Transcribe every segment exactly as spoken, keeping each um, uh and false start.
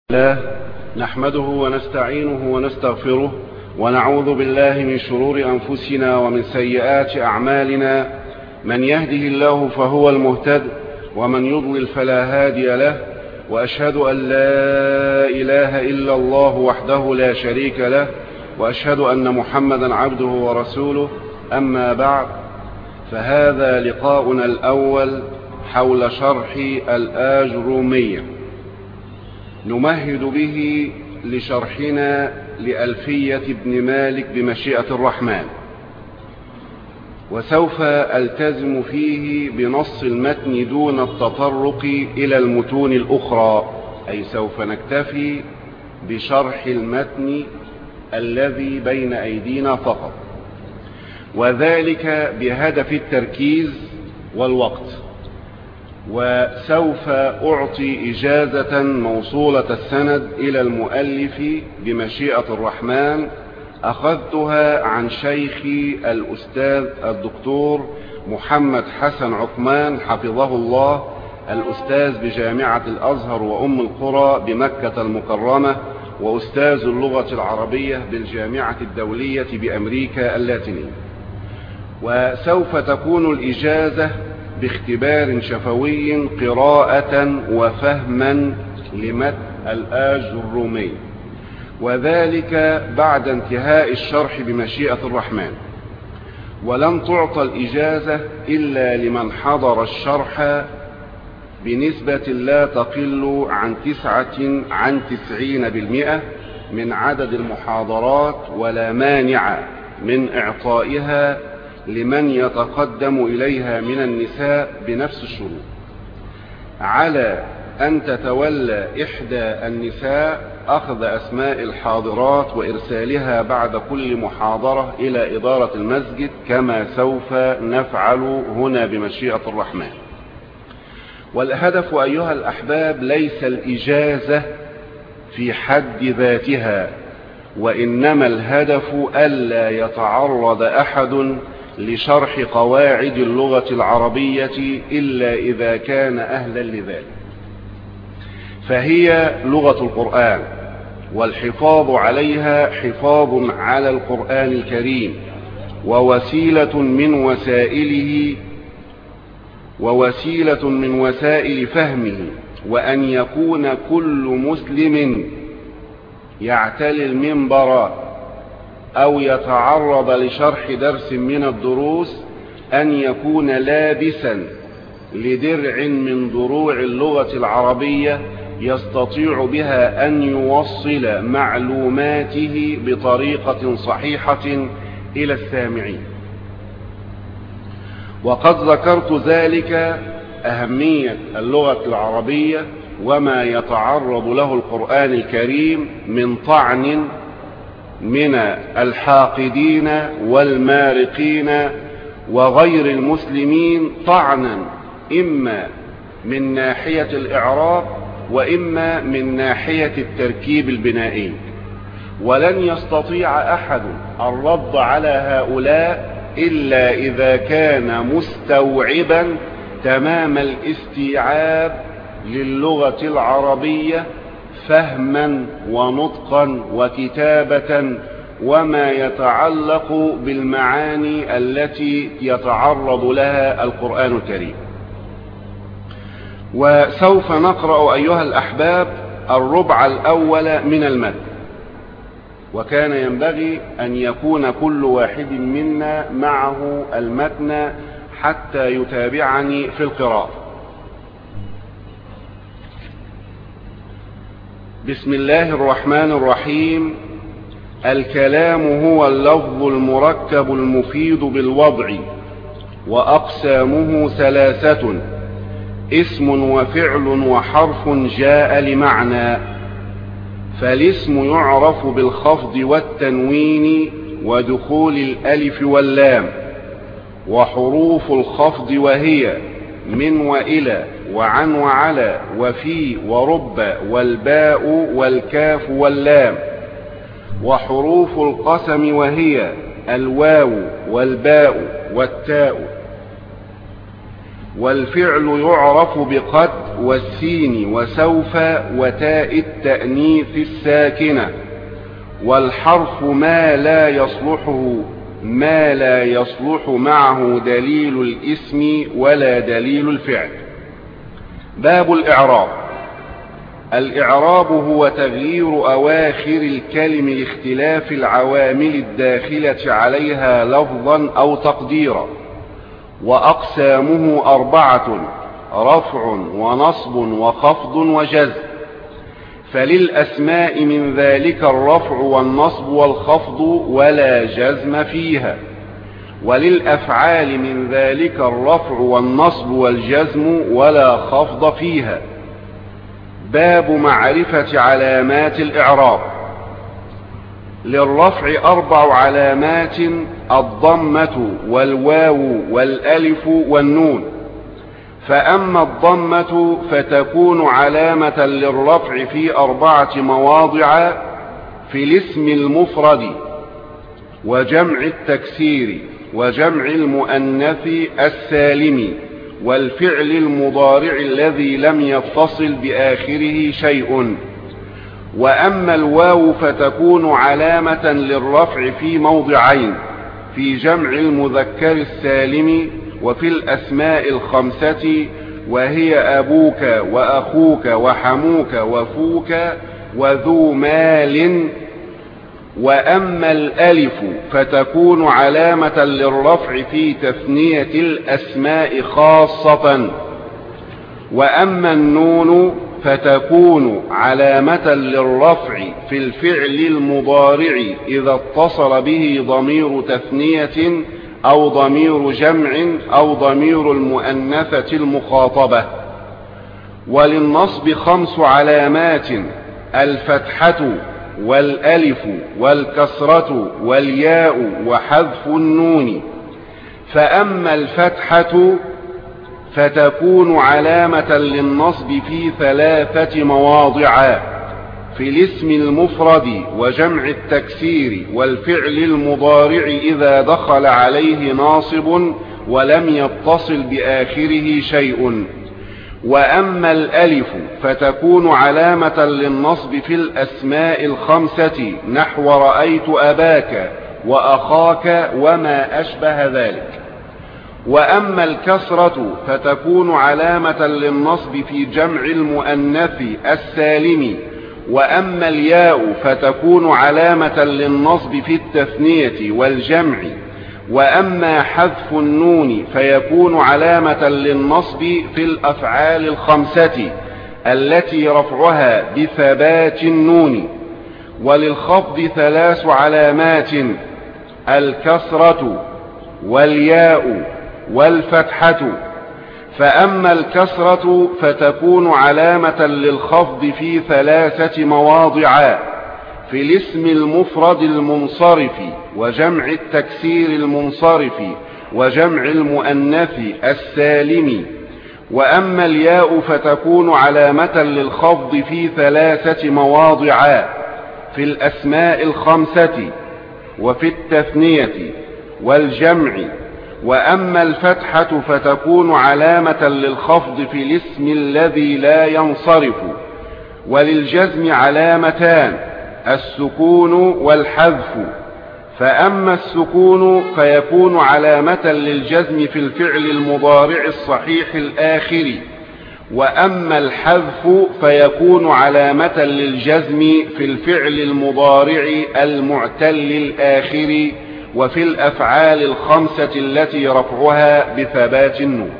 الله نحمده ونستعينه ونستغفره ونعوذ بالله من شرور أنفسنا ومن سيئات أعمالنا. من يهده الله فهو المهتد ومن يضلل فلا هادي له، وأشهد أن لا إله إلا الله وحده لا شريك له، وأشهد أن محمدا عبده ورسوله. أما بعد، فهذا لقاؤنا الأول حول شرح الآجرومية، نمهد به لشرحنا لألفية ابن مالك بمشيئة الرحمن، وسوف ألتزم فيه بنص المتن دون التطرق إلى المتون الأخرى، أي سوف نكتفي بشرح المتن الذي بين أيدينا فقط، وذلك بهدف التركيز والوقت. وسوف أعطي إجازة موصولة السند إلى المؤلف بمشيئة الرحمن، أخذتها عن شيخي الأستاذ الدكتور محمد حسن عثمان حفظه الله، الأستاذ بجامعة الأزهر وأم القرى بمكة المكرمة، وأستاذ اللغة العربية بالجامعة الدولية بأمريكا اللاتينية. وسوف تكون الإجازة باختبار شفوي قراءة وفهما لمتن الآجرومية، وذلك بعد انتهاء الشرح بمشيئة الرحمن. ولن تعطى الإجازة إلا لمن حضر الشرح بنسبة لا تقل عن تسعة عن تسعين بالمئة من عدد المحاضرات، ولا مانع من إعطائها لمن يتقدم إليها من النساء بنفس الشروط، على أن تتولى إحدى النساء أخذ أسماء الحاضرات وإرسالها بعد كل محاضرة إلى إدارة المسجد، كما سوف نفعل هنا بمشيئة الرحمن. والهدف أيها الأحباب ليس الإجازة في حد ذاتها، وإنما الهدف ألا يتعرض أحد لشرح قواعد اللغة العربية إلا إذا كان أهلا لذلك. فهي لغة القرآن، والحفاظ عليها حفاظ على القرآن الكريم، ووسيلة من وسائله ووسيلة من وسائل فهمه. وأن يكون كل مسلم يعتلي المنبر أو يتعرض لشرح درس من الدروس أن يكون لابسا لدرع من دروع اللغة العربية يستطيع بها أن يوصل معلوماته بطريقة صحيحة إلى السامعين. وقد ذكرت ذلك أهمية اللغة العربية وما يتعرض له القرآن الكريم من طعن من الحاقدين والمارقين وغير المسلمين، طعنا إما من ناحية الإعراب وإما من ناحية التركيب البنائي. ولن يستطيع أحد الرد على هؤلاء إلا إذا كان مستوعبا تمام الاستيعاب للغة العربية فهما ونطقا وكتابة، وما يتعلق بالمعاني التي يتعرض لها القرآن الكريم. وسوف نقرأ أيها الأحباب الربع الأول من المتن، وكان ينبغي أن يكون كل واحد منا معه المتن حتى يتابعني في القراءة. بسم الله الرحمن الرحيم. الكلام هو اللفظ المركب المفيد بالوضع، وأقسامه ثلاثة: اسم وفعل وحرف جاء لمعنى. فالاسم يعرف بالخفض والتنوين ودخول الألف واللام، وحروف الخفض وهي من وإلى وعن وعلى وفي ورب والباء والكاف واللام. وحروف القسم وهي الواو والباء والتاء. والفعل يعرف بقد والسين وسوف وتاء التأنيث الساكنة. والحرف ما لا يصلحه ما لا يصلح معه دليل الاسم ولا دليل الفعل. باب الإعراب. الإعراب هو تغيير أواخر الكلم لاختلاف العوامل الداخلة عليها لفظا أو تقديرا. وأقسامه أربعة: رفع ونصب وخفض وجزم. فللأسماء من ذلك الرفع والنصب والخفض ولا جزم فيها، وللأفعال من ذلك الرفع والنصب والجزم ولا خفض فيها. باب معرفة علامات الإعراب. للرفع أربع علامات: الضمة والواو والألف والنون. فأما الضمة فتكون علامة للرفع في أربعة مواضع: في الاسم المفرد وجمع التكسير وجمع المؤنث السالم والفعل المضارع الذي لم يتصل بآخره شيء. وأما الواو فتكون علامة للرفع في موضعين: في جمع المذكر السالم وفي الأسماء الخمسة، وهي أبوك وأخوك وحموك وفوك وذو مال. وأما الألف فتكون علامة للرفع في تثنية الأسماء خاصة. وأما النون فتكون علامة للرفع في الفعل المضارع إذا اتصل به ضمير تثنية أو ضمير جمع أو ضمير المؤنثة المخاطبة. وللنصب خمس علامات: الفتحة والألف والكسرة والياء وحذف النون. فأما الفتحة فتكون علامة للنصب في ثلاثة مواضع: في الاسم المفرد وجمع التكسير والفعل المضارع إذا دخل عليه ناصب ولم يتصل بآخره شيء. وأما الألف فتكون علامة للنصب في الأسماء الخمسة نحو رأيت أباك وأخاك وما أشبه ذلك. وأما الكسرة فتكون علامة للنصب في جمع المؤنث السالم. وأما الياء فتكون علامة للنصب في التثنية والجمع. وأما حذف النون فيكون علامة للنصب في الأفعال الخمسة التي رفعها بثبات النون. وللخفض ثلاث علامات: الكسرة والياء والفتحة. فأما الكسرة فتكون علامة للخفض في ثلاثة مواضع: في الاسم المفرد المنصرف وجمع التكسير المنصرف وجمع المؤنث السالم. وأما الياء فتكون علامة للخفض في ثلاثة مواضع: في الأسماء الخمسة وفي التثنية والجمع. وأما الفتحة فتكون علامة للخفض في الاسم الذي لا ينصرف. وللجزم علامتان: السكون والحذف. فأما السكون فيكون علامة للجزم في الفعل المضارع الصحيح الآخر. وأما الحذف فيكون علامة للجزم في الفعل المضارع المعتل الآخر وفي الأفعال الخمسة التي رفعها بثبات النون.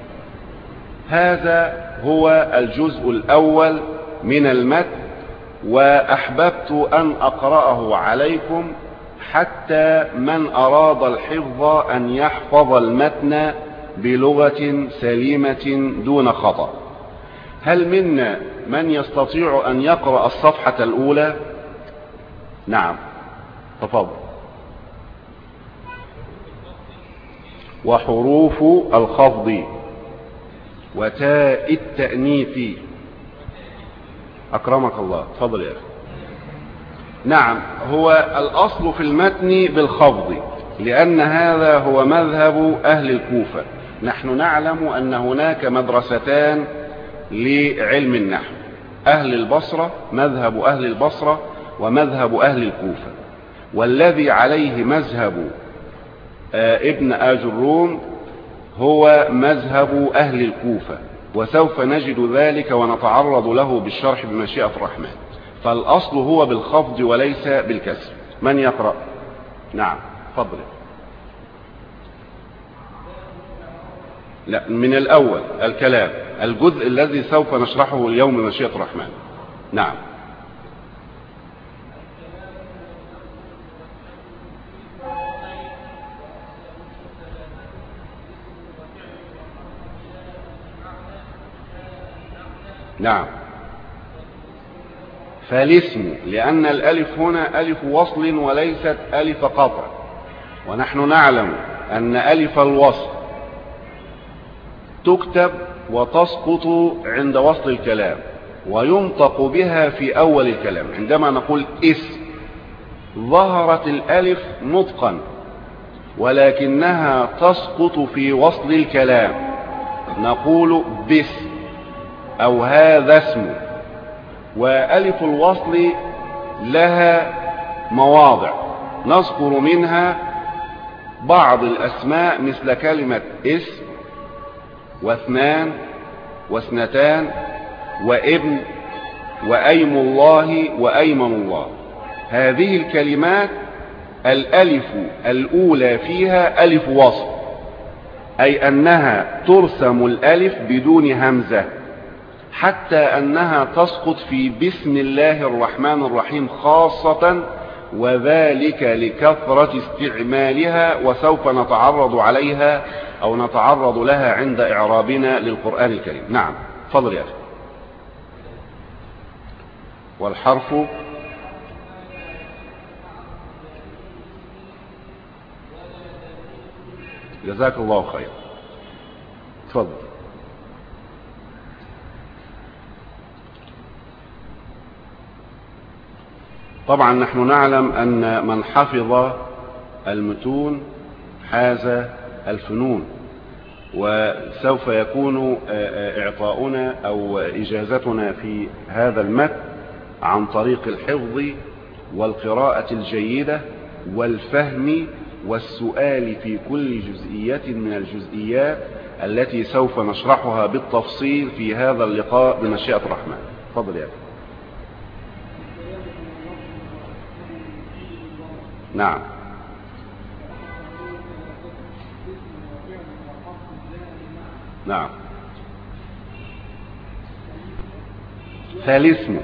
هذا هو الجزء الأول من المتن، وأحببت أن أقرأه عليكم حتى من أراد الحفظ أن يحفظ المتن بلغة سليمة دون خطأ. هل منا من يستطيع أن يقرأ الصفحة الأولى؟ نعم، تفضل. وحروف الخفض وتاء التأنيث. أكرمك الله، تفضل يا أخي. نعم، هو الأصل في المتن بالخفض، لأن هذا هو مذهب أهل الكوفة، نحن نعلم أن هناك مدرستان لعلم النحو، أهل البصرة، مذهب أهل البصرة ومذهب أهل الكوفة، والذي عليه مذهب ابن آجروم هو مذهب أهل الكوفة، وسوف نجد ذلك ونتعرض له بالشرح بمشيئة الرحمن. فالأصل هو بالخفض وليس بالكسر. من يقرأ؟ نعم فضل. لا، من الأول الكلام، الجزء الذي سوف نشرحه اليوم بمشيئة الرحمن. نعم. نعم. فالاسم، لأن الألف هنا ألف وصل وليست ألف قطع، ونحن نعلم أن ألف الوصل تكتب وتسقط عند وصل الكلام وينطق بها في أول الكلام. عندما نقول اسم ظهرت الألف نطقا ولكنها تسقط في وصل الكلام، نقول باسم أو هذا اسم. وألف الوصل لها مواضع نذكر منها بعض الأسماء مثل كلمة اسم واثنان واثنتان وابن وأيم الله وأيمن الله. هذه الكلمات الألف الأولى فيها ألف وصل، أي أنها ترسم الألف بدون همزة، حتى أنها تسقط في بسم الله الرحمن الرحيم خاصة، وذلك لكثرة استعمالها، وسوف نتعرض عليها أو نتعرض لها عند إعرابنا للقرآن الكريم. نعم فضل يا أخي. والحرف جزاك الله خير. تفضل. طبعا نحن نعلم أن من حفظ المتون حاز الفنون، وسوف يكون إعطاؤنا أو إجازتنا في هذا المتن عن طريق الحفظ والقراءة الجيدة والفهم والسؤال في كل جزئية من الجزئيات التي سوف نشرحها بالتفصيل في هذا اللقاء بمشيئة الرحمن. تفضل يا أخي. نعم. نعم. فالاسم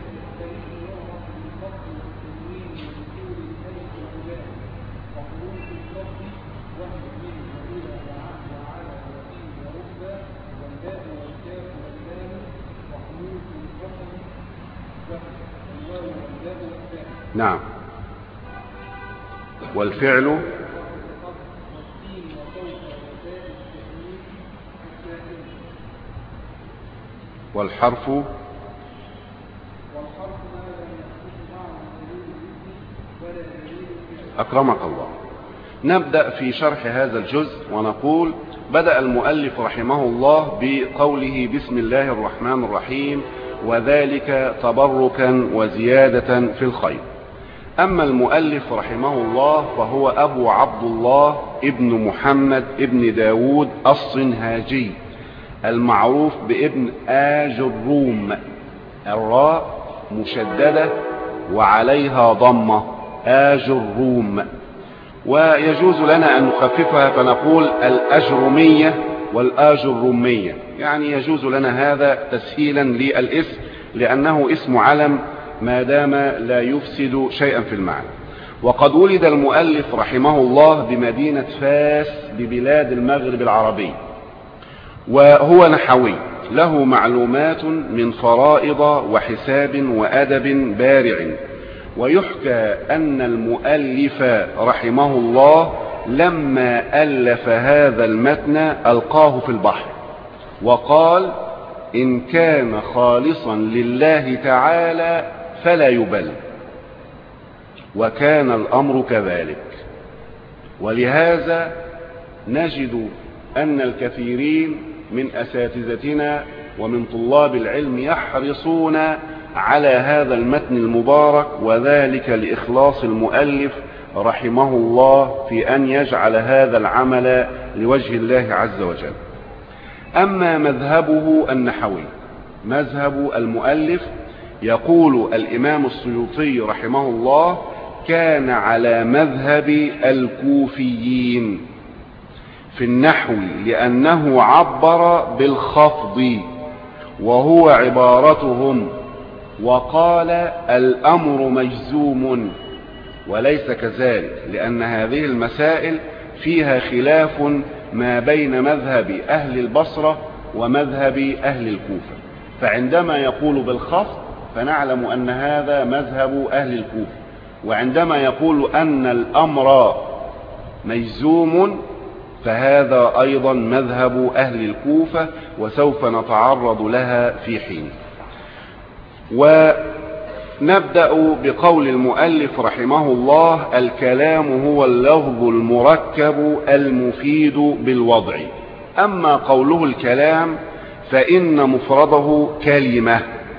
نعم. والفعل والحرف أكرمك الله. نبدأ في شرح هذا الجزء ونقول: بدأ المؤلف رحمه الله بقوله بسم الله الرحمن الرحيم، وذلك تبركا وزيادة في الخير. أما المؤلف رحمه الله فهو أبو عبد الله ابن محمد ابن داود الصنهاجي المعروف بابن آجروم، الراء مشددة وعليها ضمة، آجروم. ويجوز لنا أن نخففها فنقول الأجرمية والآجرومية، يعني يجوز لنا هذا تسهيلا للاسم لأنه اسم علم ما دام لا يفسد شيئا في المعنى. وقد ولد المؤلف رحمه الله بمدينة فاس ببلاد المغرب العربي، وهو نحوي له معلومات من فرائض وحساب وأدب بارع. ويحكى أن المؤلف رحمه الله لما ألف هذا المتن ألقاه في البحر وقال: إن كان خالصا لله تعالى فلا يبل. وكان الأمر كذلك، ولهذا نجد أن الكثيرين من أساتذتنا ومن طلاب العلم يحرصون على هذا المتن المبارك، وذلك لإخلاص المؤلف رحمه الله في أن يجعل هذا العمل لوجه الله عز وجل. أما مذهبه النحوي، مذهب المؤلف، يقول الإمام السيوطي رحمه الله: كان على مذهب الكوفيين في النحو لأنه عبر بالخفض وهو عبارتهم، وقال الأمر مجزوم، وليس كذلك، لأن هذه المسائل فيها خلاف ما بين مذهب أهل البصرة ومذهب أهل الكوفة. فعندما يقول بالخفض فنعلم أن هذا مذهب أهل الكوفة، وعندما يقول أن الأمر مجزوم فهذا أيضا مذهب أهل الكوفة، وسوف نتعرض لها في حين. ونبدأ بقول المؤلف رحمه الله: الكلام هو اللفظ المركب المفيد بالوضع. أما قوله الكلام فإن مفرده كلمة،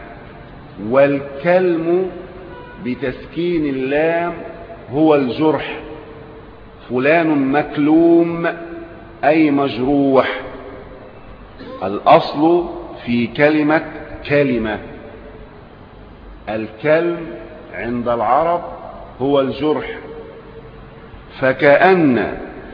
والكلم بتسكين اللام هو الجرح، فلان مكلوم أي مجروح. الأصل في كلمة كلمة، الكلم عند العرب هو الجرح، فكأن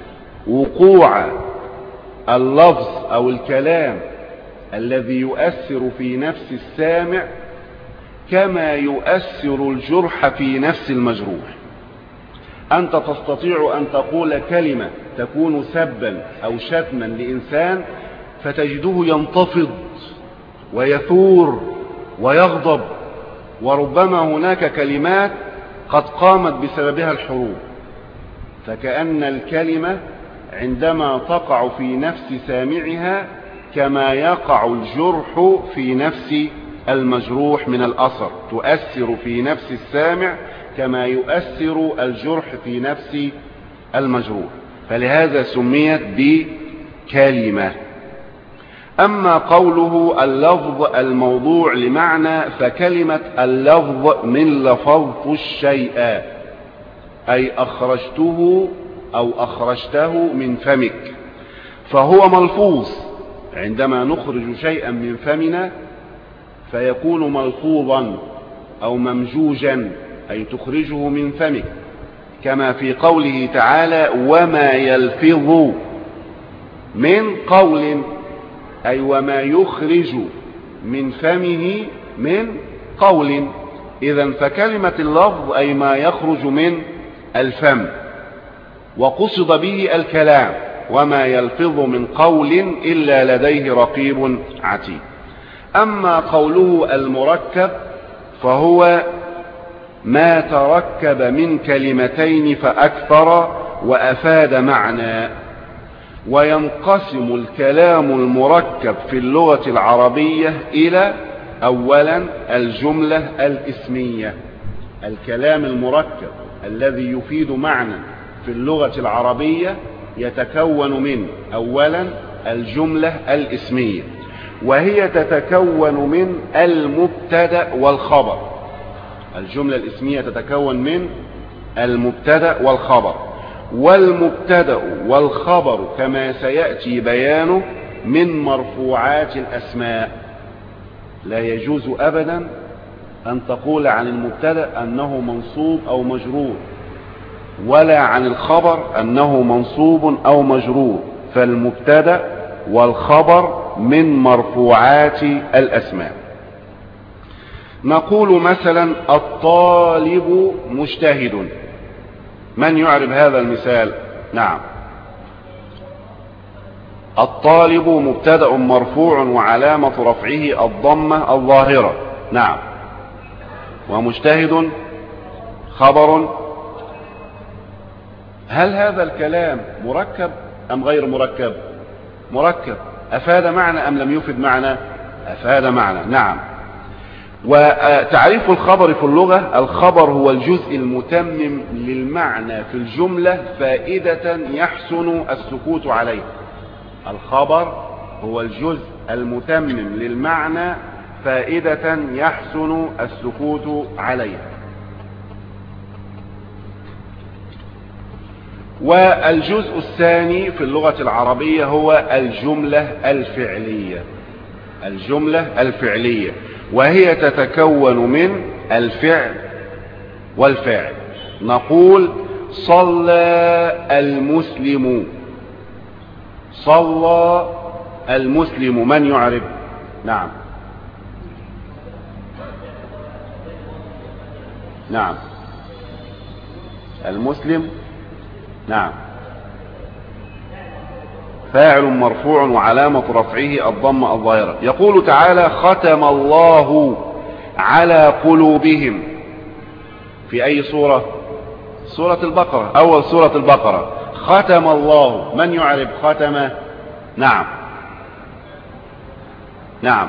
وقوع اللفظ أو الكلام الذي يؤثر في نفس السامع كما يؤثر الجرح في نفس المجروح. أنت تستطيع أن تقول كلمة تكون سبا أو شتما لإنسان فتجده ينتفض ويثور ويغضب، وربما هناك كلمات قد قامت بسببها الحروب. فكأن الكلمة عندما تقع في نفس سامعها كما يقع الجرح في نفس المجروح من الأثر، تؤثر في نفس السامع كما يؤثر الجرح في نفس المجروح، فلهذا سميت بكلمة. أما قوله اللفظ الموضوع لمعنى، فكلمة اللفظ من لفظت الشيء، أي أخرجته أو أخرجته من فمك، فهو ملفوظ. عندما نخرج شيئا من فمنا فيكون ملفوظا أو ممجوجا، أي تخرجه من فمك، كما في قوله تعالى: وما يلفظ من قول، أي وما يخرج من فمه من قول. إذن فكلمة اللفظ أي ما يخرج من الفم، وقصد به الكلام: وما يلفظ من قول إلا لديه رقيب عتيد. أما قوله المركب فهو ما تركب من كلمتين فأكثر وأفاد معنى. وينقسم الكلام المركب في اللغة العربية إلى: أولا الجملة الإسمية، الكلام المركب الذي يفيد معنى في اللغة العربية يتكون من: أولا الجملة الإسمية، وهي تتكون من المبتدأ والخبر. الجملة الإسمية تتكون من المبتدأ والخبر، والمبتدأ والخبر كما سيأتي بيانه من مرفوعات الأسماء. لا يجوز أبدا أن تقول عن المبتدأ أنه منصوب أو مجرور، ولا عن الخبر أنه منصوب أو مجرور، فالمبتدأ والخبر من مرفوعات الأسماء. نقول مثلا: الطالب مجتهد. من يعرف هذا المثال؟ نعم. الطالب مبتدأ مرفوع وعلامة رفعه الضمة الظاهرة. نعم. ومجتهد خبر. هل هذا الكلام مركب أم غير مركب؟ مركب. أفاد معنى أم لم يفد معنى؟ أفاد معنى. نعم. وتعريف الخبر في اللغة: الخبر هو الجزء المتمم للمعنى في الجملة فائدة يحسن السكوت عليه. الخبر هو الجزء المتمم للمعنى فائدة يحسن السكوت عليها. والجزء الثاني في اللغة العربية هو الجملة الفعلية. الجملة الفعلية وهي تتكون من الفعل والفاعل. نقول صلى المسلم. صلى المسلم، من يعرب؟ نعم نعم المسلم، نعم، فاعل مرفوع وعلامة رفعه الضمة الظاهرة. يقول تعالى ختم الله على قلوبهم. في أي سورة؟ سورة البقرة، أول سورة البقرة. ختم الله، من يعرب ختم؟ نعم نعم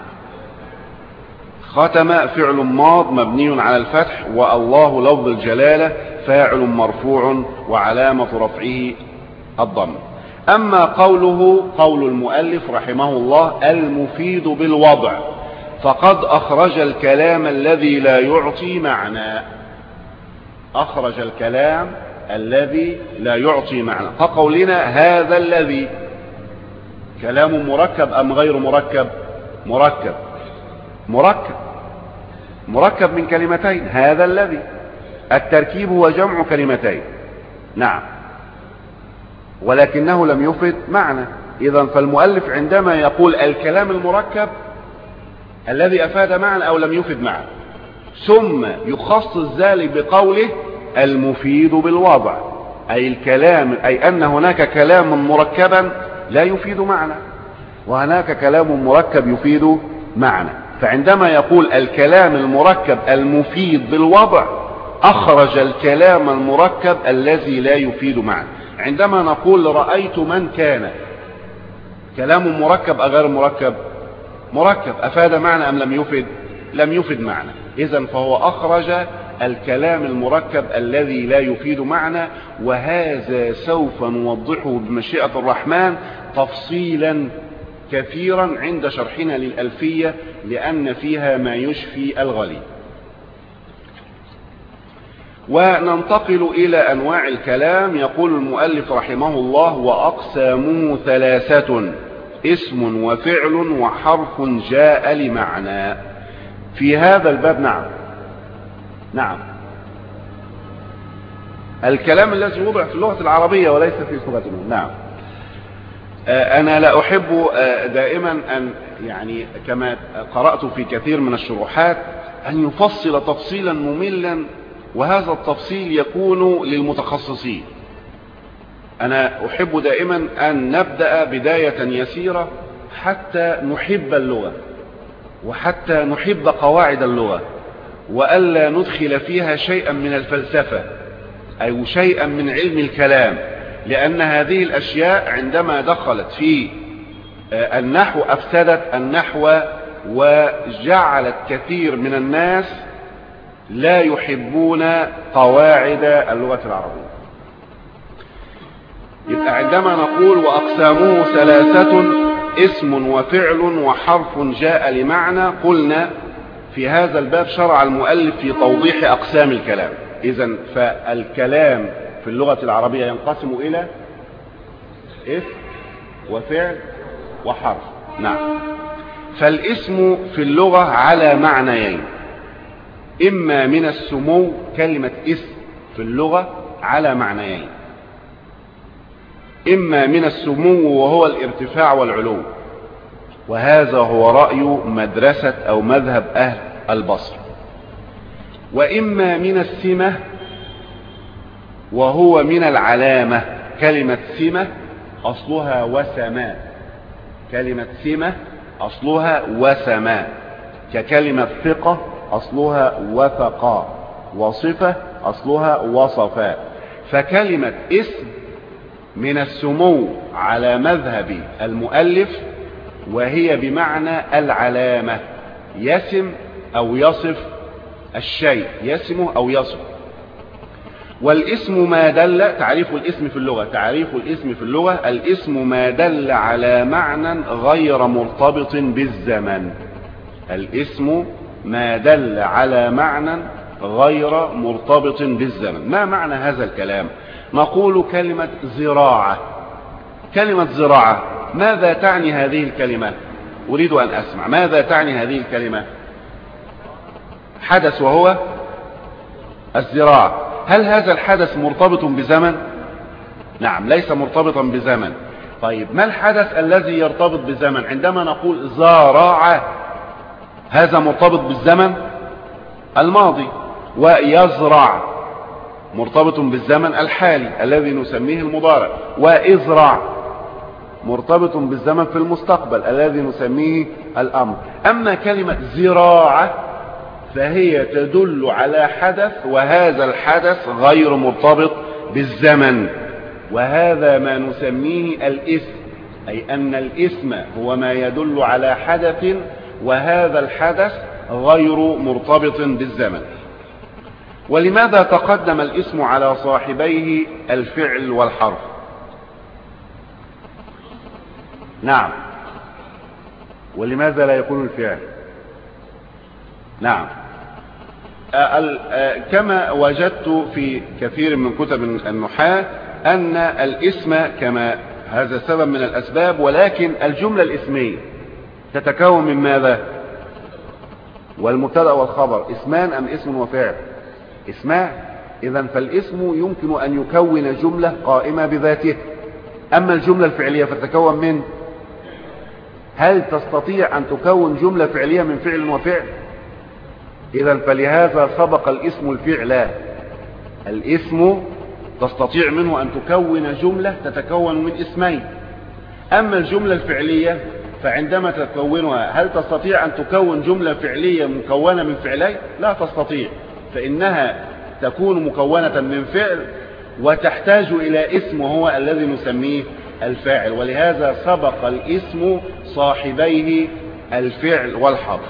ختم فعل ماض مبني على الفتح، والله لفظ الجلالة فاعل مرفوع وعلامة رفعه الضم. أما قوله قول المؤلف رحمه الله المفيد بالوضع، فقد أخرج الكلام الذي لا يعطي معنى. أخرج الكلام الذي لا يعطي معنى، فقولنا هذا الذي كلام مركب أم غير مركب؟ مركب مركب مركب من كلمتين. هذا الذي، التركيب هو جمع كلمتين، نعم، ولكنه لم يفد معنى. إذن فالمؤلف عندما يقول الكلام المركب الذي أفاد معنى أو لم يفد معنى، ثم يخصص ذلك بقوله المفيد بالوضع، أي الكلام، أي أن هناك كلام مركبا لا يفيد معنى وهناك كلام مركب يفيد معنى. فعندما يقول الكلام المركب المفيد بالوضع أخرج الكلام المركب الذي لا يفيد معنى. عندما نقول رأيت من كان، كلام مركب أو غير مركب؟ مركب، أفاد معنى أم لم يفد؟ لم يفد معنى. إذن فهو أخرج الكلام المركب الذي لا يفيد معنى. وهذا سوف نوضحه بمشيئة الرحمن تفصيلا كثيرا عند شرحنا للألفية، لأن فيها ما يشفي الغليل. وننتقل إلى أنواع الكلام. يقول المؤلف رحمه الله وأقسامه ثلاثة: اسم وفعل وحرف جاء لمعنى. في هذا الباب نعم نعم الكلام الذي وضع في اللغة العربية وليس في لغتنا. نعم أنا لا أحب دائما أن يعني كما قرأت في كثير من الشروحات أن يفصل تفصيلا مملا، وهذا التفصيل يكون للمتخصصين. أنا أحب دائما أن نبدأ بداية يسيرة حتى نحب اللغة وحتى نحب قواعد اللغة، وألا ندخل فيها شيئا من الفلسفة أو شيئا من علم الكلام، لأن هذه الأشياء عندما دخلت في النحو أفسدت النحو وجعلت كثير من الناس لا يحبون قواعد اللغة العربية. يبقى عندما نقول وأقسامه ثلاثة: اسم وفعل وحرف جاء لمعنى، قلنا في هذا الباب شرع المؤلف في توضيح أقسام الكلام. إذن فالكلام في اللغة العربية ينقسم إلى اسم وفعل وحرف. نعم. فالاسم في اللغة على معنيين: إما من السمو، كلمة اسم في اللغة على معنيين: إما من السمو وهو الارتفاع والعلو، وهذا هو رأي مدرسة أو مذهب أهل البصر، وإما من السمة وهو من العلامة. كلمة سمة أصلها وسماء، كلمة سمة أصلها وسماء، ككلمة ثقة أصلها وثقاء، وصفة أصلها وصفاء. فكلمة اسم من السمو على مذهب المؤلف، وهي بمعنى العلامة، يسم أو يصف الشيء، يسمه أو يصف. والاسم ما دل، تعريف الاسم في اللغة، تعريف الاسم في اللغة: الاسم ما دل على معنى غير مرتبط بالزمن. الاسم ما دل على معنى غير مرتبط بالزمن. ما معنى هذا الكلام؟ نقول كلمة زراعة. كلمة زراعة ماذا تعني هذه الكلمة؟ أريد أن أسمع ماذا تعني هذه الكلمة. حدث وهو الزراعة. هل هذا الحدث مرتبط بزمن؟ نعم، ليس مرتبطا بزمن. طيب ما الحدث الذي يرتبط بزمن؟ عندما نقول زراعة هذا مرتبط بالزمن الماضي، ويزرع مرتبط بالزمن الحالي الذي نسميه المضارع، وازرع مرتبط بالزمن في المستقبل الذي نسميه الأمر. أما كلمة زراعة فهي تدل على حدث، وهذا الحدث غير مرتبط بالزمن، وهذا ما نسميه الاسم، أي أن الاسم هو ما يدل على حدث وهذا الحدث غير مرتبط بالزمن. ولماذا تقدم الاسم على صاحبيه الفعل والحرف؟ نعم، ولماذا لا يكون الفعل؟ نعم، كما وجدت في كثير من كتب النحاة أن الاسم كما هذا سبب من الأسباب، ولكن الجملة الاسمية تتكون من ماذا؟ والمبتدأ والخبر اسمان أم اسم وفعل؟ اسمان. إذن فالاسم يمكن أن يكون جملة قائمة بذاته. أما الجملة الفعلية فتتكون من، هل تستطيع أن تكون جملة فعلية من فعل وفعل؟ إذن فلهذا سبق الاسم الفعل. الاسم تستطيع منه أن تكون جملة تتكون من اسمين. أما الجملة الفعلية فعندما تكونها هل تستطيع أن تكون جملة فعلية مكونة من فعلين؟ لا تستطيع، فإنها تكون مكونة من فعل وتحتاج إلى اسم وهو الذي نسميه الفاعل، ولهذا سبق الاسم صاحبيه الفعل والحرف.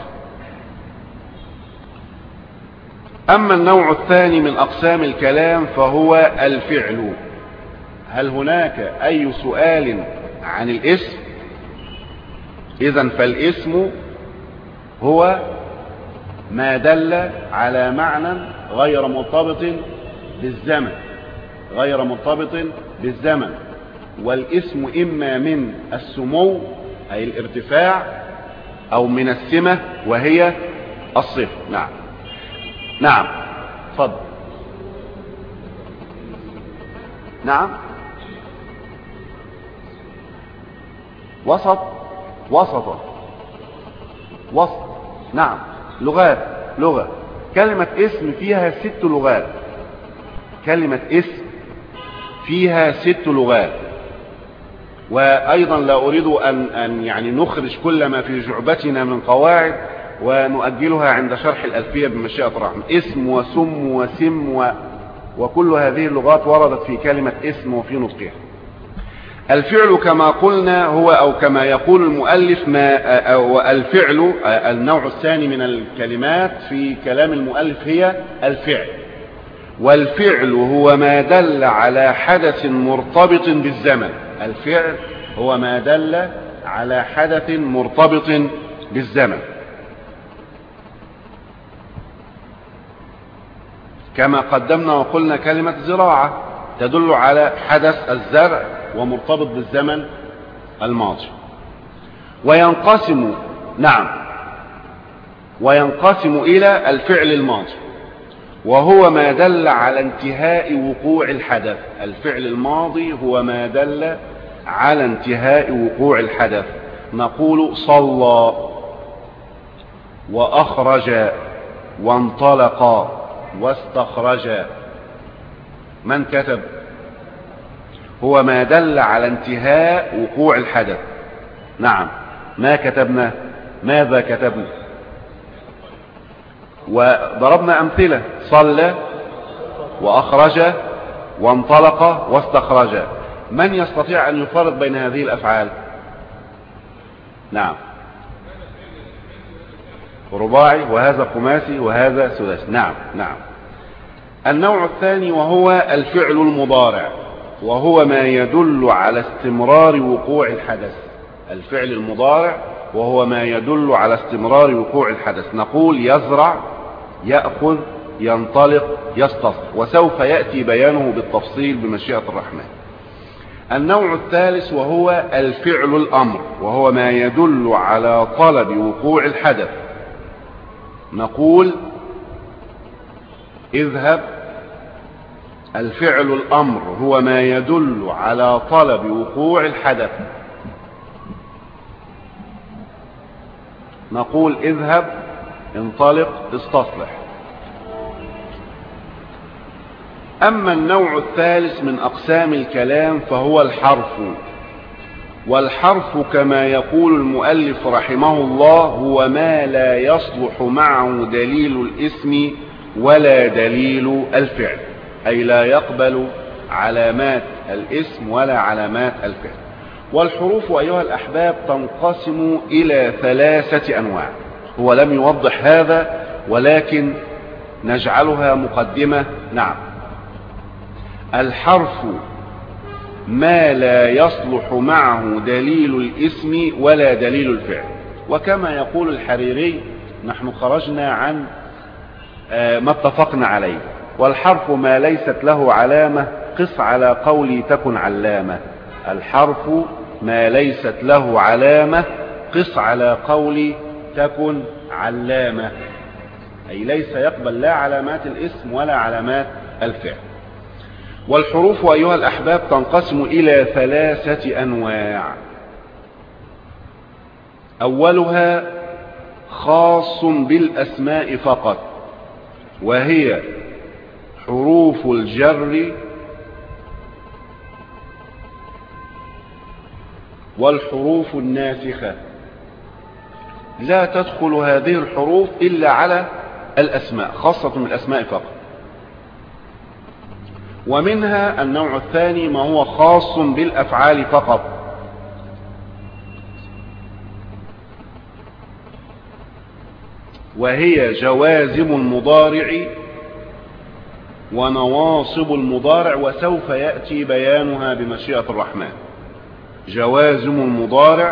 أما النوع الثاني من أقسام الكلام فهو الفعل. هل هناك أي سؤال عن الاسم؟ إذن فالاسم هو ما دل على معنى غير مرتبط بالزمن، غير مرتبط بالزمن. والاسم إما من السمو أي الارتفاع، أو من السمة وهي الصفة. نعم نعم اتفضل. نعم، وسط وسط وسط. نعم، لغات لغة. كلمة اسم فيها ست لغات. كلمة اسم فيها ست لغات. وأيضا لا أريد أن, أن يعني نخرج كل ما في جعبتنا من قواعد ونؤجلها عند شرح الألفية بمشيئة الرحمن. اسم وسم وسم و... وكل هذه اللغات وردت في كلمة اسم وفي نطقها. الفعل كما قلنا هو، أو كما يقول المؤلف، ما أو الفعل النوع الثاني من الكلمات في كلام المؤلف هي الفعل. والفعل هو ما دل على حدث مرتبط بالزمن. الفعل هو ما دل على حدث مرتبط بالزمن، كما قدمنا وقلنا كلمة زراعة تدل على حدث الزرع ومرتبط بالزمن الماضي. وينقسم نعم وينقسم إلى الفعل الماضي، وهو ما دل على انتهاء وقوع الحدث. الفعل الماضي هو ما دل على انتهاء وقوع الحدث. نقول صلى وأخرج وانطلق واستخرج. من كتب؟ هو ما دل على انتهاء وقوع الحدث. نعم، ما كتبنا؟ ماذا كتبنا؟ وضربنا أمثلة: صلى وأخرج وانطلق واستخرج. من يستطيع أن يفرق بين هذه الأفعال؟ نعم، رباعي وهذا خماسي وهذا سداسي. نعم نعم. النوع الثاني وهو الفعل المضارع، وهو ما يدل على استمرار وقوع الحدث. الفعل المضارع وهو ما يدل على استمرار وقوع الحدث. نقول يزرع، يأخذ، ينطلق، يستصرخ، وسوف يأتي بيانه بالتفصيل بمشيئة الرحمن. النوع الثالث وهو الفعل الأمر، وهو ما يدل على طلب وقوع الحدث. نقول اذهب. الفعل الأمر هو ما يدل على طلب وقوع الحدث. نقول اذهب، انطلق، استصلح. أما النوع الثالث من أقسام الكلام فهو الحرف. والحرف كما يقول المؤلف رحمه الله هو ما لا يصلح معه دليل الاسم ولا دليل الفعل، أي لا يقبل علامات الاسم ولا علامات الفعل. والحروف أيها الأحباب تنقسم إلى ثلاثة أنواع. هو لم يوضح هذا ولكن نجعلها مقدمة. نعم، الحرف ما لا يصلح معه دليل الاسم ولا دليل الفعل. وكما يقول الحريري نحن خرجنا عن ما اتفقنا عليه. والحرف ما ليست له علامة قس على قولي تكن علامة. الحرف ما ليست له علامة قس على قولي تكن علامة، أي ليس يقبل لا علامات الاسم ولا علامات الفعل. والحروف أيها الأحباب تنقسم إلى ثلاثة أنواع. أولها خاص بالأسماء فقط، وهي حروف الجر والحروف الناسخة. لا تدخل هذه الحروف إلا على الأسماء، خاصة بالأسماء فقط. ومنها النوع الثاني ما هو خاص بالأفعال فقط، وهي جوازم المضارع ونواصب المضارع، وسوف يأتي بيانها بمشيئة الرحمن. جوازم المضارع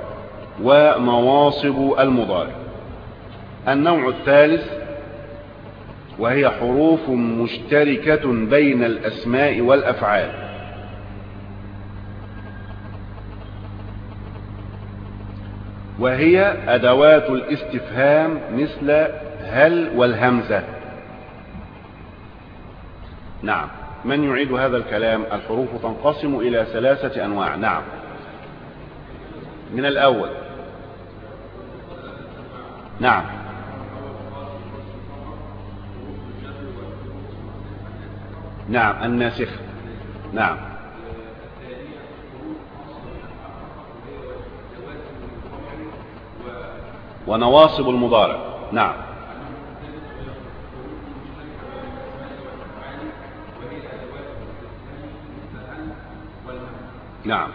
ونواصب المضارع. النوع الثالث وهي حروف مشتركة بين الأسماء والأفعال، وهي أدوات الاستفهام مثل هل والهمزة. نعم، من يعيد هذا الكلام؟ الحروف تنقسم إلى ثلاثة أنواع. نعم، من الأول. نعم، نعم، الناسخ. نعم، ونواصب المضارع. نعم، نعم.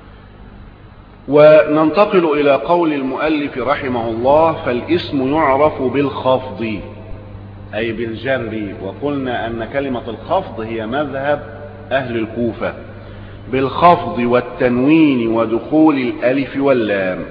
وننتقل إلى قول المؤلف رحمه الله: فالاسم يعرف بالخفض، أي بالجر. وقلنا أن كلمة الخفض هي مذهب أهل الكوفة، بالخفض والتنوين ودخول الألف واللام.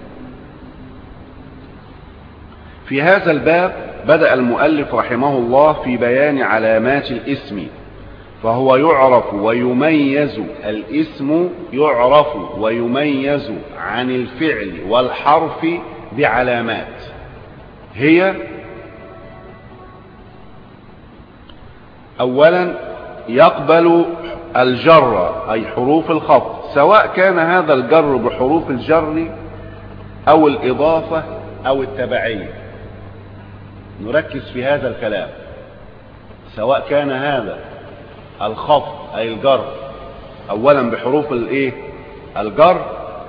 في هذا الباب بدأ المؤلف رحمه الله في بيان علامات الاسم، فهو يعرف ويميز. الاسم يعرف ويميز عن الفعل والحرف بعلامات، هي: أولا يقبل الجر أي حروف الخفض، سواء كان هذا الجر بحروف الجر أو الإضافة أو التبعية. نركز في هذا الكلام، سواء كان هذا الخفض أي الجر أولا بحروف الإيه؟ الجر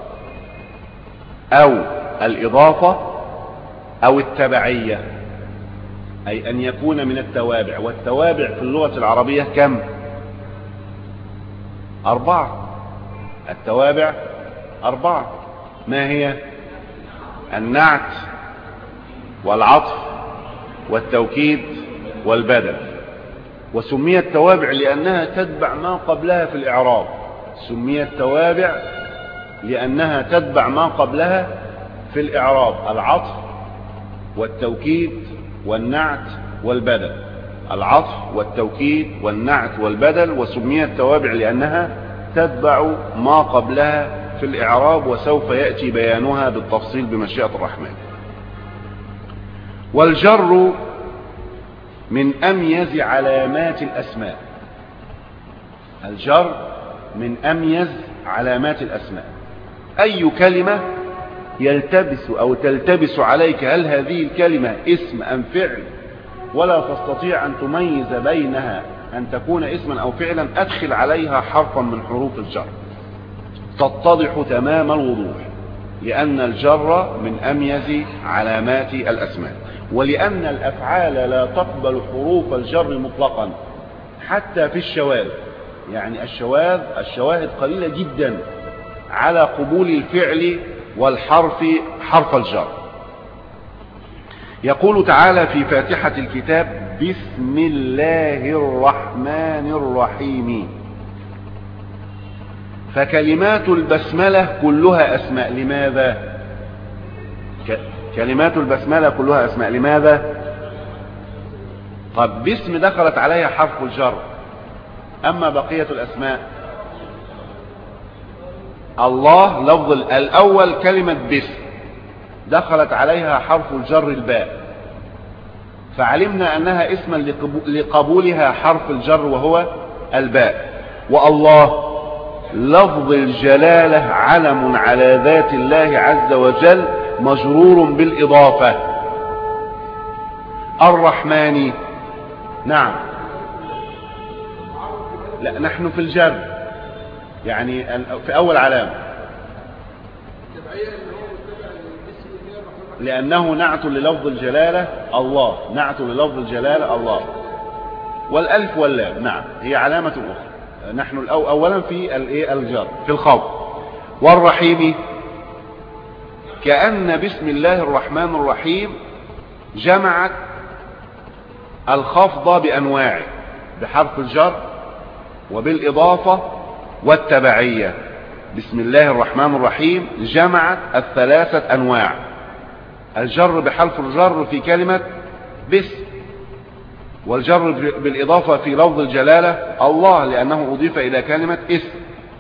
أو الإضافة أو التبعية، أي أن يكون من التوابع. والتوابع في اللغة العربية كم؟ أربعة. التوابع أربعة. ما هي؟ النعت والعطف والتوكيد والبدل. وسميت توابع لأنها تتبع ما قبلها في الإعراب. سميت توابع لأنها تتبع ما قبلها في الإعراب، العطف والتوكيد والنعت والبدل. العطف والتوكيد والنعت والبدل. وسميت توابع لأنها تتبع ما قبلها في الإعراب، وسوف يأتي بيانها بالتفصيل بمشيئة الرحمن. والجر من أميز علامات الأسماء. الجر من أميز علامات الأسماء. أي كلمة يلتبس أو تلتبس عليك هل هذه الكلمة اسم أم فعل، ولا تستطيع أن تميز بينها أن تكون اسما أو فعلا، أدخل عليها حرفا من حروف الجر تتضح تمام الوضوح، لأن الجر من أميز علامات الأسماء. ولأن الأفعال لا تقبل حروف الجر مطلقا حتى في الشواذ. يعني الشواذ الشواهد قليلة جدا على قبول الفعل والحرف حرف الجر. يقول تعالى في فاتحة الكتاب: بسم الله الرحمن الرحيم. فكلمات البسملة كلها أسماء. لماذا؟ كلمات البسملة كلها أسماء. لماذا؟ طب باسم دخلت عليها حرف الجر، أما بقية الأسماء الله لفظ الأول كلمة باسم دخلت عليها حرف الجر الباء، فعلمنا أنها اسما لقبولها حرف الجر وهو الباء. والله لفظ الجلالة علم على ذات الله عز وجل مجرور بالإضافة. الرحمن نعم، لا نحن في الجر، يعني في أول علامة، لأنه نعت للفظ الجلالة الله، نعت للفظ الجلالة الله، والألف واللام نعم هي علامة أخرى. نحن الأو أولا في الجر في الخفض. والرحيم كأن بسم الله الرحمن الرحيم جمعت الخفض بأنواعه، بحرف الجر وبالإضافة والتبعية. بسم الله الرحمن الرحيم جمعت الثلاثة أنواع: الجر بحرف الجر في كلمة بسم، والجر بالإضافة في لفظ الجلالة الله لأنه أضيف إلى كلمة اسم.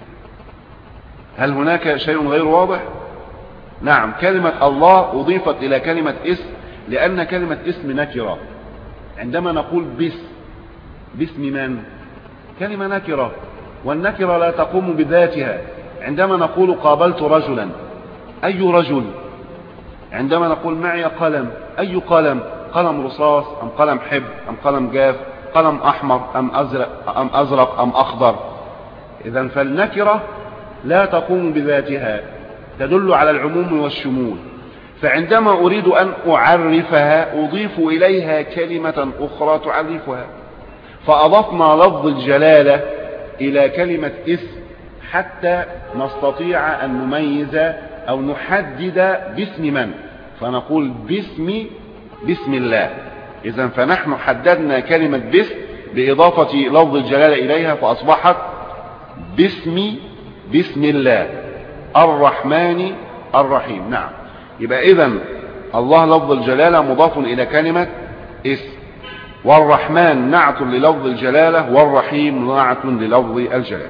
هل هناك شيء غير واضح؟ نعم، كلمة الله أضيفت إلى كلمة اسم لأن كلمة اسم نكرة. عندما نقول باسم، باسم من؟ كلمة نكرة، والنكرة لا تقوم بذاتها. عندما نقول قابلت رجلا، أي رجل؟ عندما نقول معي قلم، أي قلم؟ قلم رصاص أم قلم حبر أم قلم جاف، قلم أحمر أم أزرق أم أزرق أم أخضر؟ إذن فالنكرة لا تقوم بذاتها، تدل على العموم والشمول. فعندما أريد أن أعرفها أضيف إليها كلمة أخرى تعرفها، فأضفنا لفظ الجلالة إلى كلمة اسم حتى نستطيع أن نميز أو نحدد باسم من، فنقول باسم بسم الله. إذن فنحن حددنا كلمة باسم بإضافة لفظ الجلالة إليها فأصبحت باسم بسم الله الرحمن الرحيم. نعم، يبقى إذن الله لفظ الجلالة مضاف إلى كلمة اسم، والرحمن نعت للفظ الجلالة، والرحيم نعت للفظ الجلالة.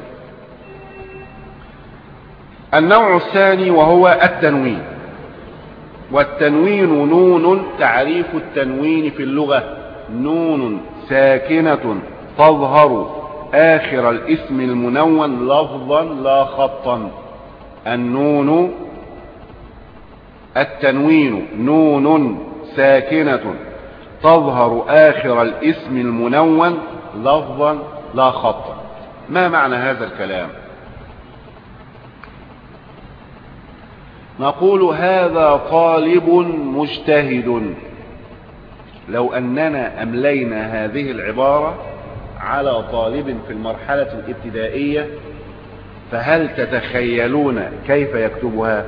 النوع الثاني وهو التنوين. والتنوين نون، تعريف التنوين في اللغة: نون ساكنة تظهر آخر الاسم المنون لفظا لا خطا. النون التنوين نون ساكنة تظهر آخر الاسم المنون لفظا لا خطا. ما معنى هذا الكلام؟ نقول هذا طالب مجتهد. لو أننا أملينا هذه العبارة على طالب في المرحلة الابتدائية، فهل تتخيلون كيف يكتبها؟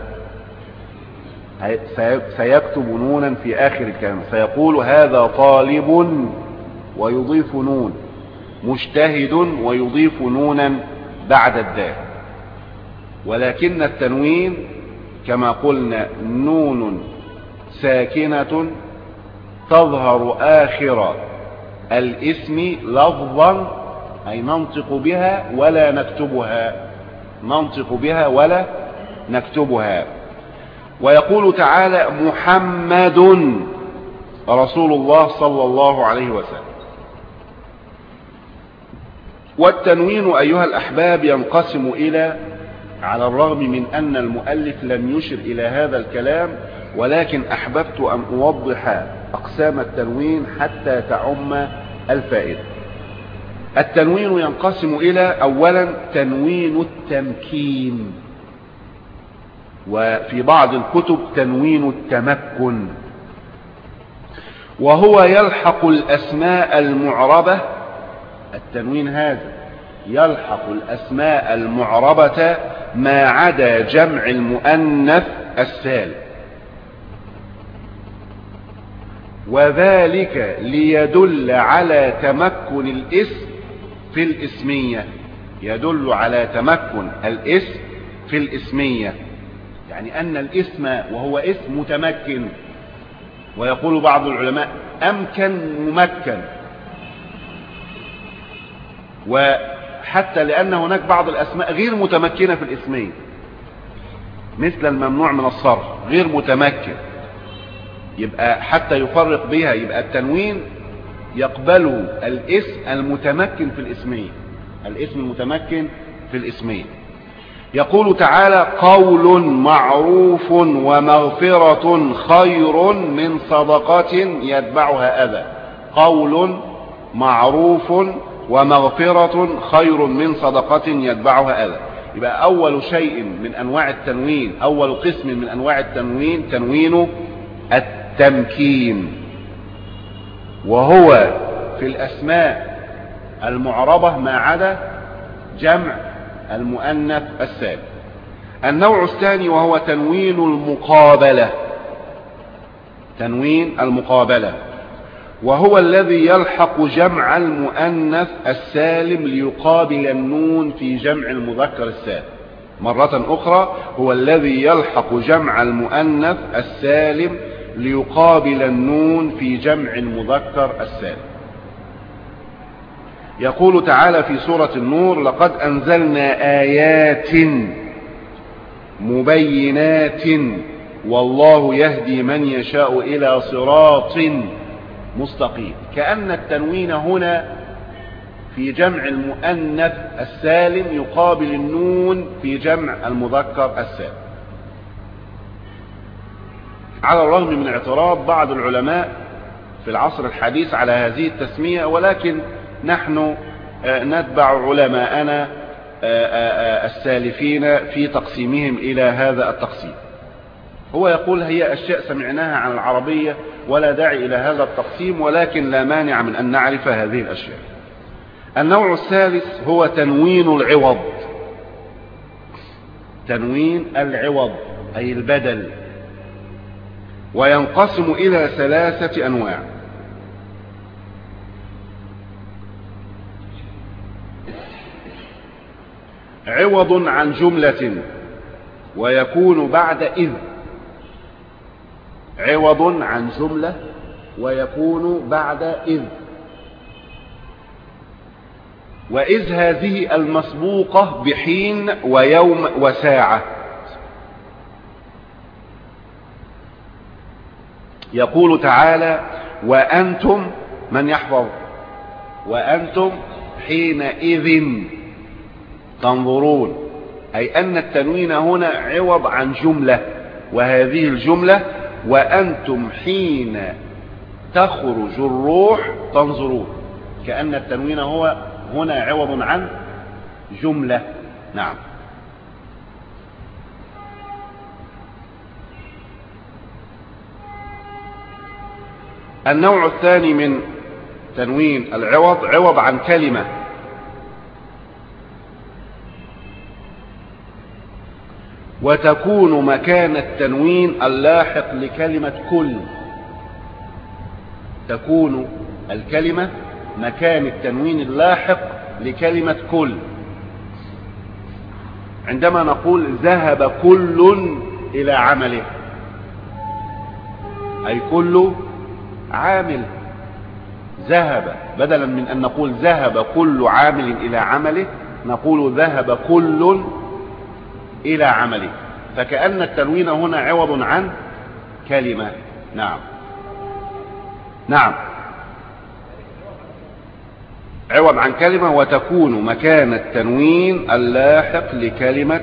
سيكتب نونا في آخر الكلمة، سيقول هذا طالب ويضيف نون، مجتهد ويضيف نونا بعد الدال. ولكن التنوين كما قلنا نون ساكنة تظهر آخر الاسم لفظا، أي ننطق بها ولا نكتبها، ننطق بها ولا نكتبها. ويقول تعالى محمد رسول الله صلى الله عليه وسلم. والتنوين أيها الأحباب ينقسم إلى، على الرغم من أن المؤلف لم يشر إلى هذا الكلام، ولكن أحببت أن أوضح أقسام التنوين حتى تعم الفائدة. التنوين ينقسم إلى أولا تنوين التمكين، وفي بعض الكتب تنوين التمكن، وهو يلحق الأسماء المعربة. التنوين هذا يلحق الأسماء المعربة ما عدا جمع المؤنث السالم، وذلك ليدل على تمكن الاسم في الاسمية، يدل على تمكن الاسم في الاسمية، يعني أن الاسم وهو اسم متمكن. ويقول بعض العلماء أمكن ممكن، وحتى لأن هناك بعض الأسماء غير متمكنة في الاسمية، مثل الممنوع من الصرف غير متمكن، يبقى حتى يفرق بها، يبقى التنوين يقبله الاسم المتمكن في الاسمية، الاسم المتمكن في الاسمية. يقول تعالى قول معروف ومغفرة خير من صدقة يتبعها أذى. قول معروف ومغفرة خير من صدقة يتبعها أذى. يبقى أول شيء من أنواع التنوين، أول قسم من أنواع التنوين تنوين التمكين، وهو في الأسماء المعربة ما عدا جمع المؤنث السالم. النوع الثاني وهو تنوين المقابلة، تنوين المقابلة، وهو الذي يلحق جمع المؤنث السالم ليقابل النون في جمع المذكر السالم. مرة أخرى، هو الذي يلحق جمع المؤنث السالم ليقابل النون في جمع المذكر السالم. يقول تعالى في سورة النور لقد أنزلنا آيات مبينات والله يهدي من يشاء إلى صراط مستقيم. كأن التنوين هنا في جمع المؤنث السالم يقابل النون في جمع المذكر السالم، على الرغم من اعتراض بعض العلماء في العصر الحديث على هذه التسمية، ولكن نحن نتبع علماءنا السالفين في تقسيمهم إلى هذا التقسيم. هو يقول هي أشياء سمعناها عن العربية ولا داعي إلى هذا التقسيم، ولكن لا مانع من أن نعرف هذه الأشياء. النوع الثالث هو تنوين العوض، تنوين العوض أي البدل، وينقسم إلى ثلاثة أنواع. عوض عن جملة ويكون بعد إذ، عوض عن جملة ويكون بعد إذ، وإذ هذه المسبوقة بحين ويوم وساعة. يقول تعالى وأنتم، من يحفظ؟ وأنتم حينئذ تنظرون، أي أن التنوين هنا عوض عن جملة، وهذه الجملة وأنتم حين تخرج الروح تنظرون، كأن التنوين هو هنا عوض عن جملة. نعم. النوع الثاني من تنوين العوض عوض عن كلمة، وتكون مكان التنوين اللاحق لكلمة كل، تكون الكلمة مكان التنوين اللاحق لكلمة كل. عندما نقول ذهب كل إلى عمله، أي كل عامل ذهب، بدلا من أن نقول ذهب كل عامل إلى عمله نقول ذهب كل إلى عمله، فكأن التنوين هنا عوض عن كلمة. نعم نعم عوض عن كلمة، وتكون مكان التنوين اللاحق لكلمة.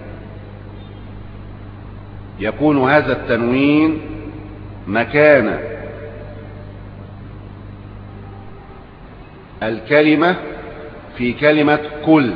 يكون هذا التنوين مكان الكلمة في كلمة كل.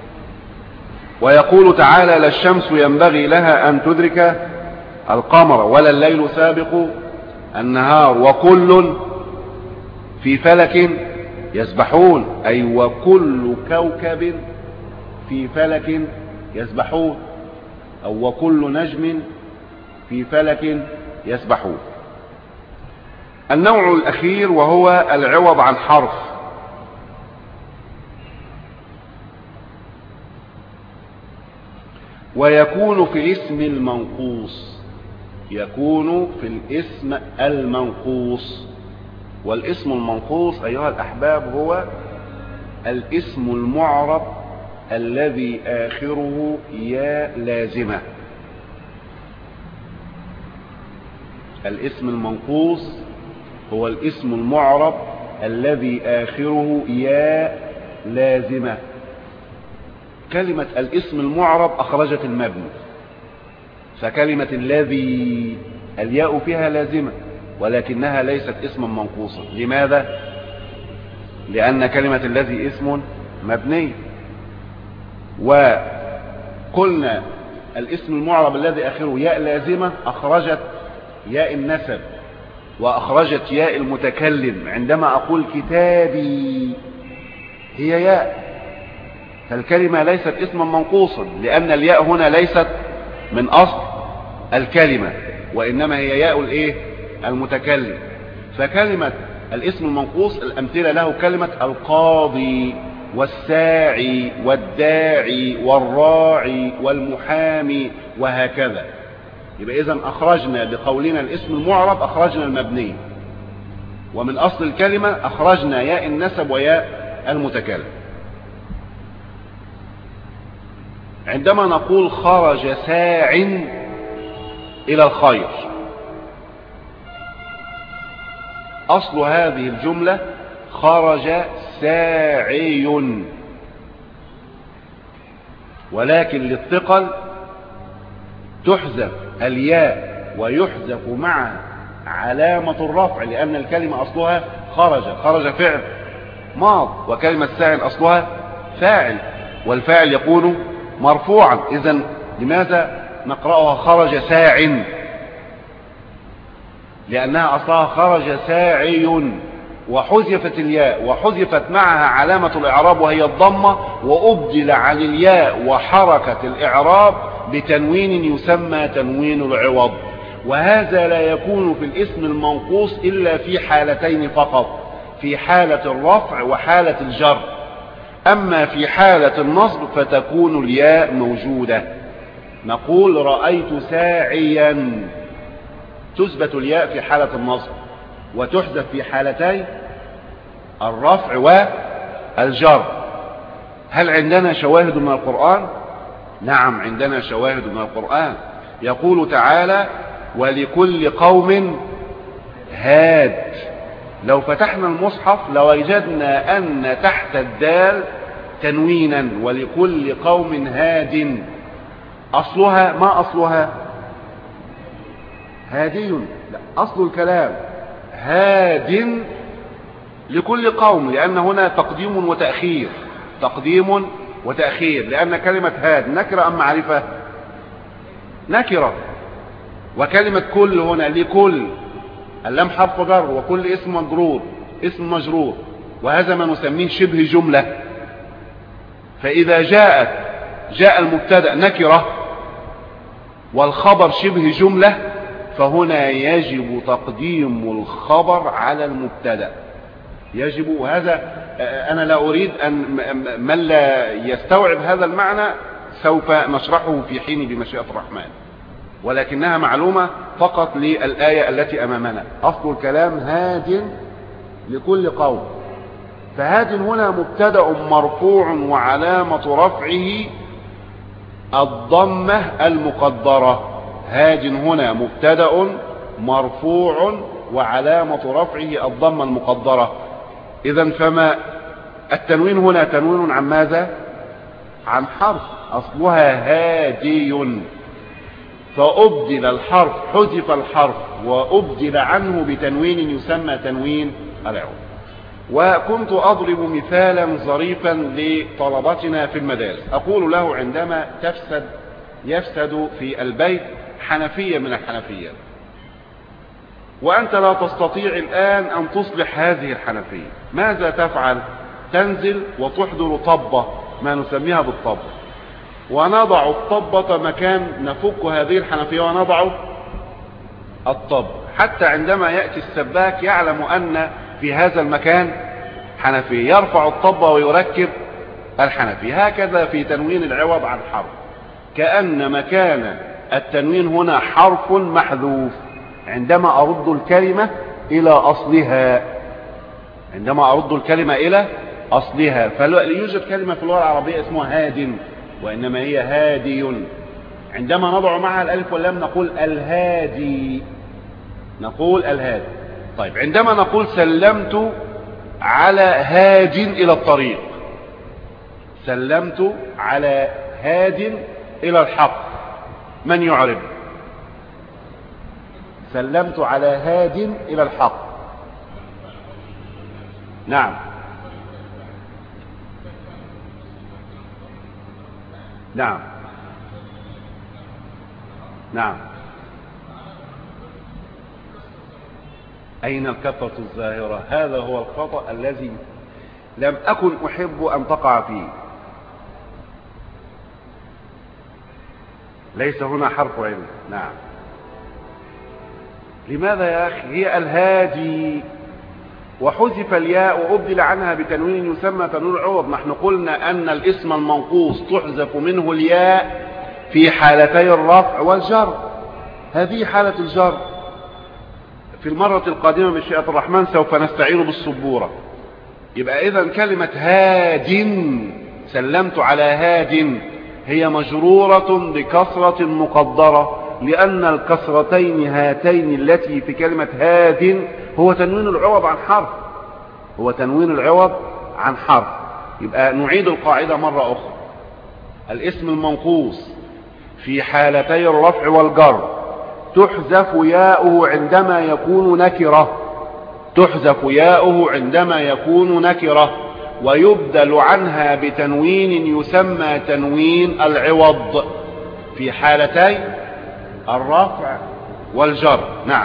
ويقول تعالى: لا الشمس ينبغي لها أن تدرك القمر ولا الليل سابق النهار وكل في فلك يسبحون، أي وكل كوكب في فلك يسبحون، أو وكل نجم في فلك يسبحون. النوع الأخير وهو العوض عن حرف. ويكون في الاسم المنقوص، يكون في الاسم المنقوص. والاسم المنقوص أيها الأحباب هو الاسم المعرب الذي آخره ياء لازمة. الاسم المنقوص هو الاسم المعرب الذي آخره ياء لازمة. كلمة الاسم المعرب أخرجت المبني، فكلمة الذي الياء فيها لازمة ولكنها ليست اسما منقوصا. لماذا؟ لأن كلمة الذي اسم مبني، وقلنا الاسم المعرب الذي آخره ياء لازمة أخرجت ياء النسب وأخرجت ياء المتكلم. عندما أقول كتابي هي ياء، فالكلمة ليست اسما منقوصا، لأن الياء هنا ليست من أصل الكلمة وإنما هي ياء الايه المتكلم. فكلمة الاسم المنقوص الأمثلة له كلمة القاضي والساعي والداعي والراعي والمحامي وهكذا. يبقى إذن أخرجنا بقولنا الاسم المعرب أخرجنا المبني، ومن أصل الكلمة أخرجنا ياء النسب وياء المتكلم. عندما نقول خرج ساع إلى الخير، أصل هذه الجملة خرج ساعي، ولكن للثقل تحذف الياء ويحذف معها علامة الرفع، لأن الكلمة أصلها خرج، خرج فعل ماض، وكلمة ساع أصلها فاعل، والفاعل يكون مرفوعا. إذن لماذا نقرأها خرج ساع؟ لأنها أصلها خرج ساعي، وحذفت الياء وحذفت معها علامة الإعراب وهي الضمة، وأبدل عن الياء وحركة الإعراب بتنوين يسمى تنوين العوض. وهذا لا يكون في الاسم المنقوص إلا في حالتين فقط، في حالة الرفع وحالة الجر. أما في حالة النصب فتكون الياء موجودة. نقول رأيت ساعيا، تثبت الياء في حالة النصب وتحذف في حالتي الرفع والجر. هل عندنا شواهد من القرآن؟ نعم عندنا شواهد من القرآن. يقول تعالى: ولكل قوم هاد. لو فتحنا المصحف لوجدنا أن تحت الدال تنوينا، ولكل قوم هاد. أصلها ما أصلها؟ هادي. لا، أصل الكلام هاد لكل قوم، لأن هنا تقديم وتأخير، تقديم وتأخير، لأن كلمة هاد نكرة أم معرفة؟ نكرة. وكلمة كل هنا لكل، اللام حرف جر، وكل اسم مجرور، اسم مجرور، وهذا ما نسميه شبه جملة. فإذا جاءت جاء المبتدأ نكرة والخبر شبه جملة، فهنا يجب تقديم الخبر على المبتدأ. يجب. وهذا أنا لا أريد أن من لا يستوعب هذا المعنى سوف نشرحه في حين بمشيئة الرحمن، ولكنها معلومة فقط للآية التي أمامنا. أصل الكلام هاد لكل قوم، فهاد هنا مبتدأ مرفوع وعلامة رفعه الضمة المقدرة. هاد هنا مبتدأ مرفوع وعلامة رفعه الضمة المقدرة. إذن فما التنوين هنا تنوين عن ماذا؟ عن حرف أصلها هادي، فأبدل الحرف، حذف الحرف وأبدل عنه بتنوين يسمى تنوين العوض. وكنت أضرب مثالا ظريفا لطلبتنا في المدارس، أقول له عندما تفسد يفسد في البيت حنفية من الحنفيات، وأنت لا تستطيع الآن أن تصلح هذه الحنفية، ماذا تفعل؟ تنزل وتحضر طبة، ما نسميها بالطبة، ونضع الطبة مكان نفك هذه الحنفية ونضع الطب، حتى عندما يأتي السباك يعلم أن في هذا المكان حنفية، يرفع الطبة ويركب الحنفية. هكذا في تنوين العوض عن حرف، كأن مكان التنوين هنا حرف محذوف عندما أرد الكلمة إلى أصلها، عندما أرد الكلمة إلى أصلها. فلا يوجد كلمة في اللغة العربية اسمها هاد، وإنما هي هادي. عندما نضع معها الألف واللام نقول الهادي، نقول الهادي. طيب عندما نقول سلمت على هاد إلى الطريق، سلمت على هاد إلى الحق، من يعرب؟ سلمت على هاد إلى الحق. نعم نعم نعم. أين الكثرة الظاهرة؟ هذا هو الخطأ الذي لم أكن أحب أن تقع فيه. ليس هنا حرف علم. نعم. لماذا يا أخي؟ هي الهادي وحذف الياء وأبدل عنها بتنوين يسمى تنوين العوض. نحن قلنا أن الاسم المنقوص تحذف منه الياء في حالتي الرفع والجر، هذه حالة الجر. في المرة القادمة بمشيئة الرحمن سوف نستعين بالسبورة. يبقى إذن كلمة هاد، سلمت على هاد، هي مجرورة بكسرة مقدرة، لأن الكسرتين هاتين التي في كلمة هاد هو تنوين العوض عن حرف، هو تنوين العوض عن حرف. يبقى نعيد القاعدة مرة أخرى. الاسم المنقوص في حالتي الرفع والجر تحذف ياؤه عندما يكون نكرة، تحذف ياؤه عندما يكون نكرة، ويبدل عنها بتنوين يسمى تنوين العوض في حالتي الرفع والجر. نعم.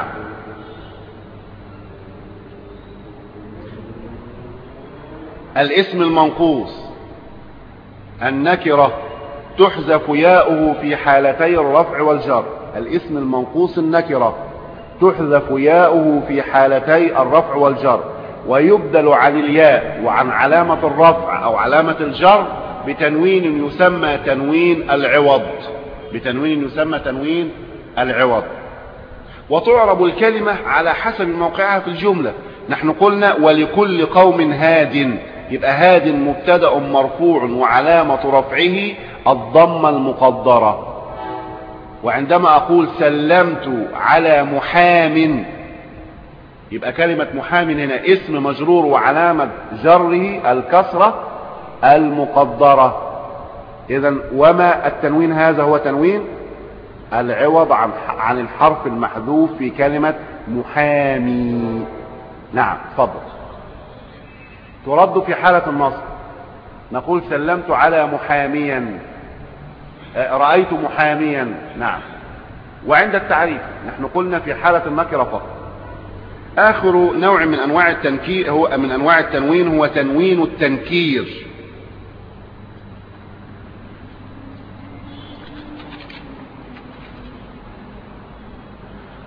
الاسم المنقوص النكرة تحذف ياؤه في حالتي الرفع والجر، الاسم المنقوص النكرة تحذف ياؤه في حالتي الرفع والجر، ويبدل عن الياء وعن علامة الرفع أو علامة الجر بتنوين يسمى تنوين العوض، بتنوين يسمى تنوين العوض. وتعرب الكلمة على حسب موقعها في الجملة. نحن قلنا ولكل قوم هاد، يبقى هاد مبتدأ مرفوع وعلامة رفعه الضمة المقدرة. وعندما أقول سلمت على محام، يبقى كلمة محام هنا اسم مجرور وعلامة جره الكسرة المقدرة. إذن وما التنوين هذا؟ هو تنوين العوض عن عن الحرف المحذوف في كلمة محامي. نعم تفضل. ترد في حالة النصب، نقول سلمت على محاميا، رأيت محاميا. نعم. وعند التعريف نحن قلنا في حالة النكرة فقط. آخر نوع من أنواع التنكير هو من أنواع التنوين هو تنوين التنكير.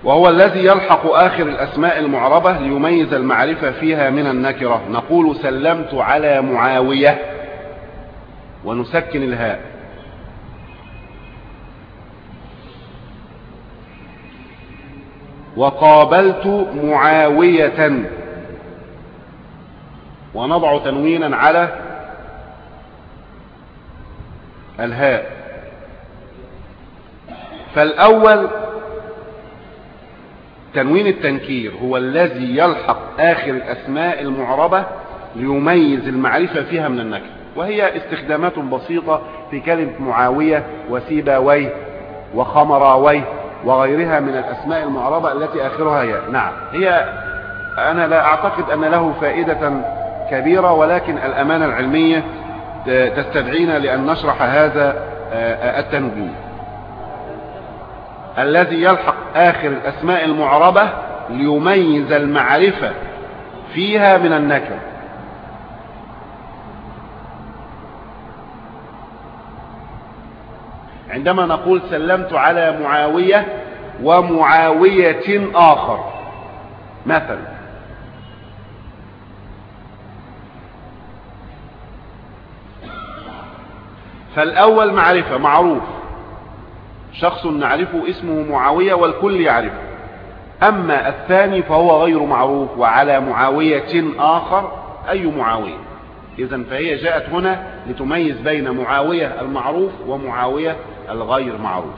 وهو الذي يلحق آخر الأسماء المعربة ليميز المعرفة فيها من النكرة. نقول سلمت على معاوية ونسكن الهاء، وقابلت معاوية ونضع تنوينا على الهاء. فالأول تنوين التنكير هو الذي يلحق آخر الأسماء المعربة ليميز المعرفة فيها من النكرة، وهي استخدامات بسيطة في كلمة معاوية وسيباويه وخمراويه وغيرها من الأسماء المعربة التي آخرها ياء. نعم، هي أنا لا أعتقد أن له فائدة كبيرة، ولكن الأمانة العلمية تستدعينا لأن نشرح هذا التنوين. الذي يلحق آخر الأسماء المعربة ليميز المعرفة فيها من النكرة. عندما نقول سلمت على معاوية ومعاوية آخر مثلا، فالأول معرفة معروف، شخص نعرفه اسمه معاوية والكل يعرفه. أما الثاني فهو غير معروف، وعلى معاوية آخر أي معاوية. إذن فهي جاءت هنا لتميز بين معاوية المعروف ومعاوية الغير معروف.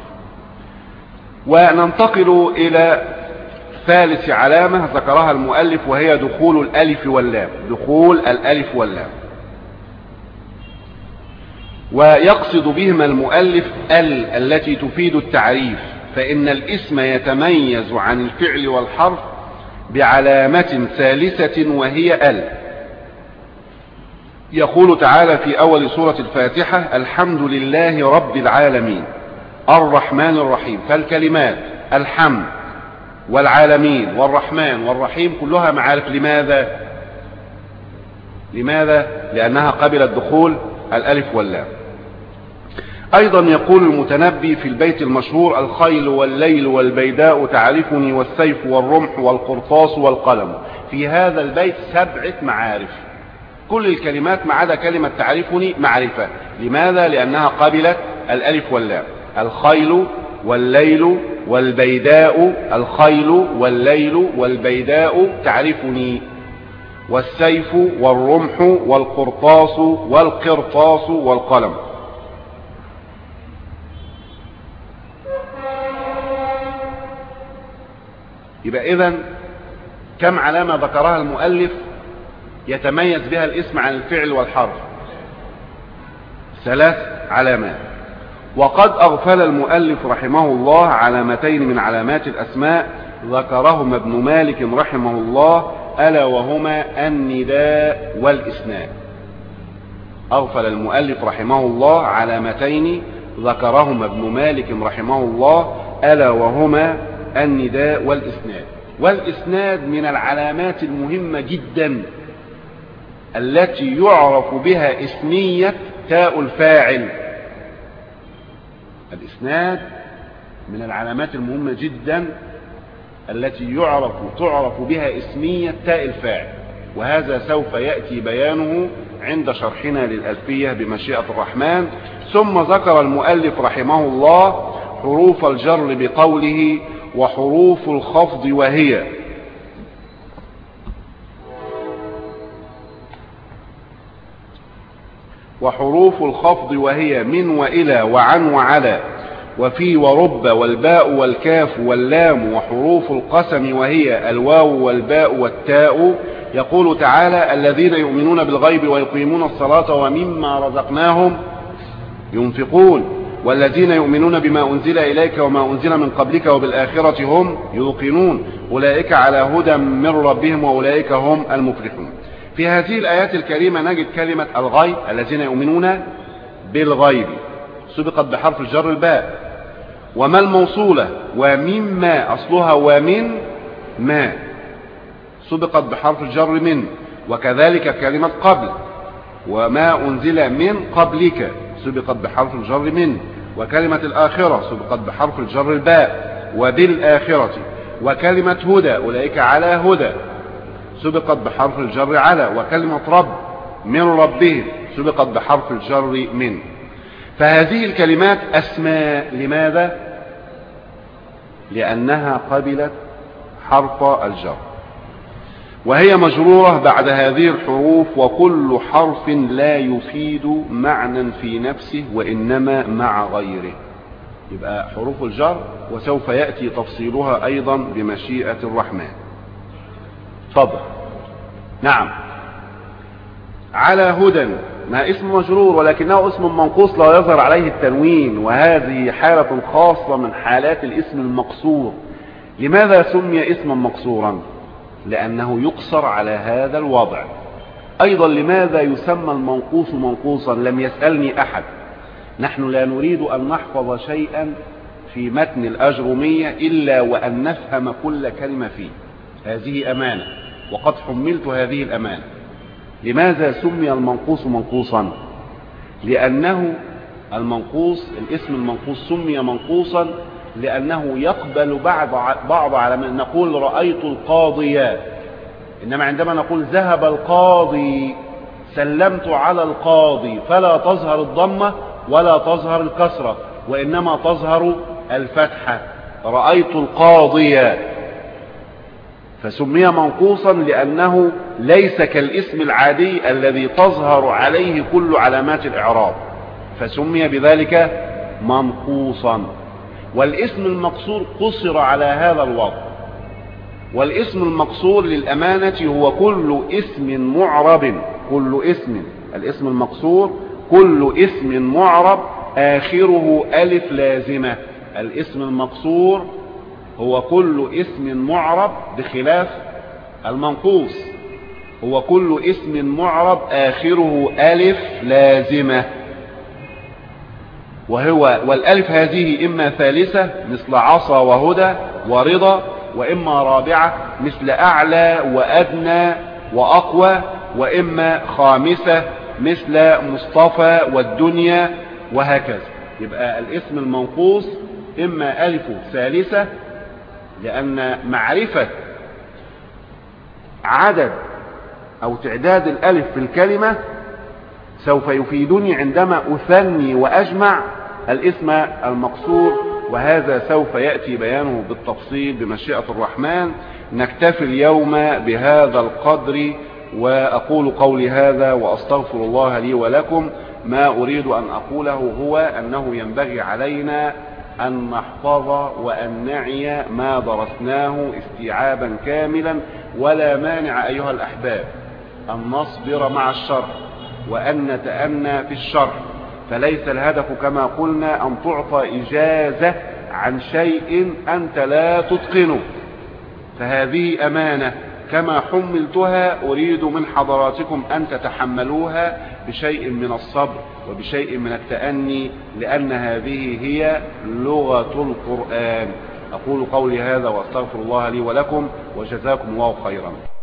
وننتقل إلى ثالث علامة ذكرها المؤلف، وهي دخول الألف واللام. دخول الألف واللام، ويقصد بهما المؤلف ال التي تفيد التعريف، فإن الاسم يتميز عن الفعل والحرف بعلامة ثالثة وهي ال. يقول تعالى في أول سورة الفاتحة: الحمد لله رب العالمين الرحمن الرحيم. فالكلمات الحمد والعالمين والرحمن والرحيم كلها معارف. لماذا؟ لماذا؟ لأنها قبلت دخول الألف واللام. أيضا يقول المتنبي في البيت المشهور: الخيل والليل والبيداء تعرفني والسيف والرمح والقرطاس والقلم. في هذا البيت سبعة معارف، كل الكلمات ما عدا كلمة تعرفني معرفة. لماذا؟ لأنها قبلت الألف واللام. الخيل والليل والبيداء، الخيل والليل والبيداء تعرفني، والسيف والرمح والقرطاس والقرطاس والقلم. يبقى إذن كم علامة ذكرها المؤلف يتميز بها الاسم عن الفعل والحرف؟ ثلاث علامات. وقد أغفل المؤلف رحمه الله علامتين من علامات الأسماء ذكرهما ابن مالك رحمه الله، ألا وهما النداء والإسناد. أغفل المؤلف رحمه الله علامتين ذكرهما ابن مالك رحمه الله، ألا وهما النداء والإسناد. والإسناد من العلامات المهمة جدا التي يعرف بها اسمية تاء الفاعل. الإسناد من العلامات المهمة جدا التي يعرف تعرف بها اسمية تاء الفاعل، وهذا سوف يأتي بيانه عند شرحنا للألفية بمشيئة الرحمن. ثم ذكر المؤلف رحمه الله حروف الجر بقوله: وحروف الخفض وهي وحروف الخفض وهي من وإلى وعن وعلى وفي ورب والباء والكاف واللام. وحروف القسم وهي الواو والباء والتاء. يقول تعالى: الذين يؤمنون بالغيب ويقيمون الصلاة ومما رزقناهم ينفقون، والذين يؤمنون بما أنزل إليك وما أنزل من قبلك وبالآخرة هم يوقنون، أولئك على هدى من ربهم وأولئك هم المفلحون. في هذه الآيات الكريمة نجد كلمة الغيب، الذين يؤمنون بالغيب، سبقت بحرف الجر الباء. وما الموصولة ومما، أصلها ومن ما، سبقت بحرف الجر من. وكذلك كلمة قبل، وما أنزل من قبلك، سبقت بحرف الجر من. وكلمة الآخرة سبقت بحرف الجر الباء، وبالآخرة. وكلمة هدى أولئك على هدى سبقت بحرف الجر على، وكلمة رب من ربهم سبقت بحرف الجر من. فهذه الكلمات أسماء. لماذا؟ لأنها قبلت حرف الجر، وهي مجرورة بعد هذه الحروف، وكل حرف لا يفيد معنى في نفسه وإنما مع غيره. يبقى حروف الجر، وسوف يأتي تفصيلها أيضا بمشيئة الرحمن. تفضل. نعم. على هدى ما اسم مجرور، ولكنه اسم منقوص لا يظهر عليه التنوين، وهذه حالة خاصة من حالات الاسم المقصور. لماذا سمي اسما مقصورا؟ لأنه يقصر على هذا الوضع. أيضا لماذا يسمى المنقوص منقوصا؟ لم يسألني أحد. نحن لا نريد أن نحفظ شيئا في متن الأجرمية إلا وأن نفهم كل كلمة فيه. هذه أمانة، وقد حملت هذه الأمانة. لماذا سمي المنقوص منقوصا؟ لأنه المنقوص، الاسم المنقوص سمي منقوصا لأنه يقبل بعض بعض على من نقول رأيت القاضي، إنما عندما نقول ذهب القاضي سلمت على القاضي فلا تظهر الضمة ولا تظهر الكسرة، وإنما تظهر الفتحة. رأيت القاضي، فسمي منقوصا لأنه ليس كالاسم العادي الذي تظهر عليه كل علامات الإعراب، فسمي بذلك منقوصا. والاسم المقصور قصر على هذا الوضع. والاسم المقصور للأمانة هو كل اسم معرب، كل اسم، الاسم المقصور كل اسم معرب آخره ألف لازمة. الاسم المقصور هو كل اسم معرب بخلاف المنقوص، هو كل اسم معرب آخره ألف لازمة. وهو والألف هذه إما ثالثة مثل عصا وهدى ورضا، وإما رابعة مثل أعلى وأدنى وأقوى، وإما خامسة مثل مصطفى والدنيا، وهكذا. يبقى الاسم المنقوص إما ألف ثالثة، لأن معرفة عدد أو تعداد الألف في الكلمة سوف يفيدني عندما أثني وأجمع الاسم المقصور، وهذا سوف يأتي بيانه بالتفصيل بمشيئة الرحمن. نكتفي اليوم بهذا القدر، وأقول قولي هذا وأستغفر الله لي ولكم. ما أريد أن أقوله هو أنه ينبغي علينا أن نحفظ وأن نعي ما درسناه استيعابا كاملا، ولا مانع أيها الأحباب أن نصبر مع الشرح وأن نتأنى في الشرح. فليس الهدف كما قلنا أن تعطى إجازة عن شيء أنت لا تتقنه، فهذه أمانة كما حملتها أريد من حضراتكم أن تتحملوها بشيء من الصبر وبشيء من التأني، لأن هذه هي لغة القرآن. أقول قولي هذا وأستغفر الله لي ولكم، وجزاكم الله خيرا.